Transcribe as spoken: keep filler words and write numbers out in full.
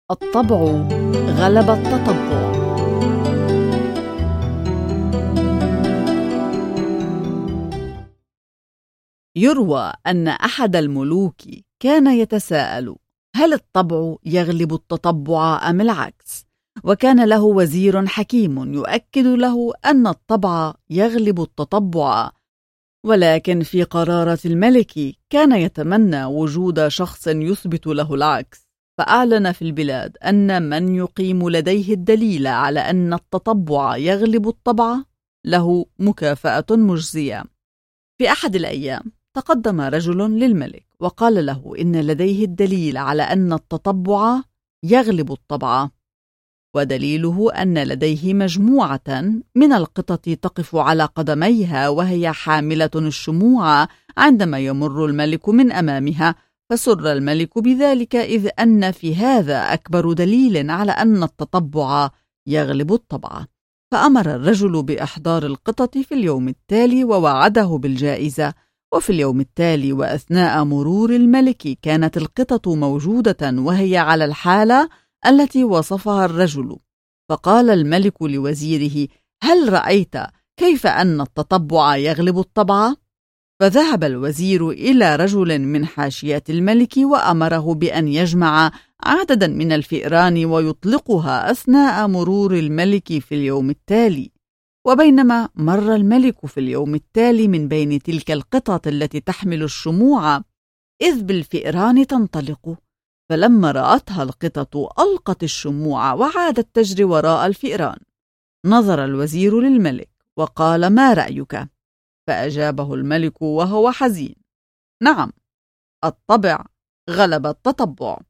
الطبع غلب التطبع. يروى أن أحد الملوك كان يتساءل: هل الطبع يغلب التطبع أم العكس؟ وكان له وزير حكيم يؤكد له أن الطبع يغلب التطبع، ولكن في قرارة الملك كان يتمنى وجود شخص يثبت له العكس، فأعلن في البلاد أن من يقيم لديه الدليل على أن التطبع يغلب الطبع له مكافأة مجزية. في أحد الأيام تقدم رجل للملك وقال له إن لديه الدليل على أن التطبع يغلب الطبع، ودليله أن لديه مجموعة من القطط تقف على قدميها وهي حاملة الشموع عندما يمر الملك من أمامها، فسر الملك بذلك إذ أن في هذا أكبر دليل على أن التطبع يغلب الطبع. فأمر الرجل بإحضار القطط في اليوم التالي ووعده بالجائزة. وفي اليوم التالي وأثناء مرور الملك كانت القطط موجودة وهي على الحالة التي وصفها الرجل. فقال الملك لوزيره: هل رأيت كيف أن التطبع يغلب الطبع؟ فذهب الوزير إلى رجل من حاشية الملك وأمره بأن يجمع عددا من الفئران ويطلقها أثناء مرور الملك في اليوم التالي. وبينما مر الملك في اليوم التالي من بين تلك القطط التي تحمل الشموع إذ بالفئران تنطلق، فلما رأتها القطط ألقت الشموع وعادت تجري وراء الفئران. نظر الوزير للملك وقال: ما رأيك؟ فأجابه الملك وهو حزين: نعم، الطبع غلب التطبع.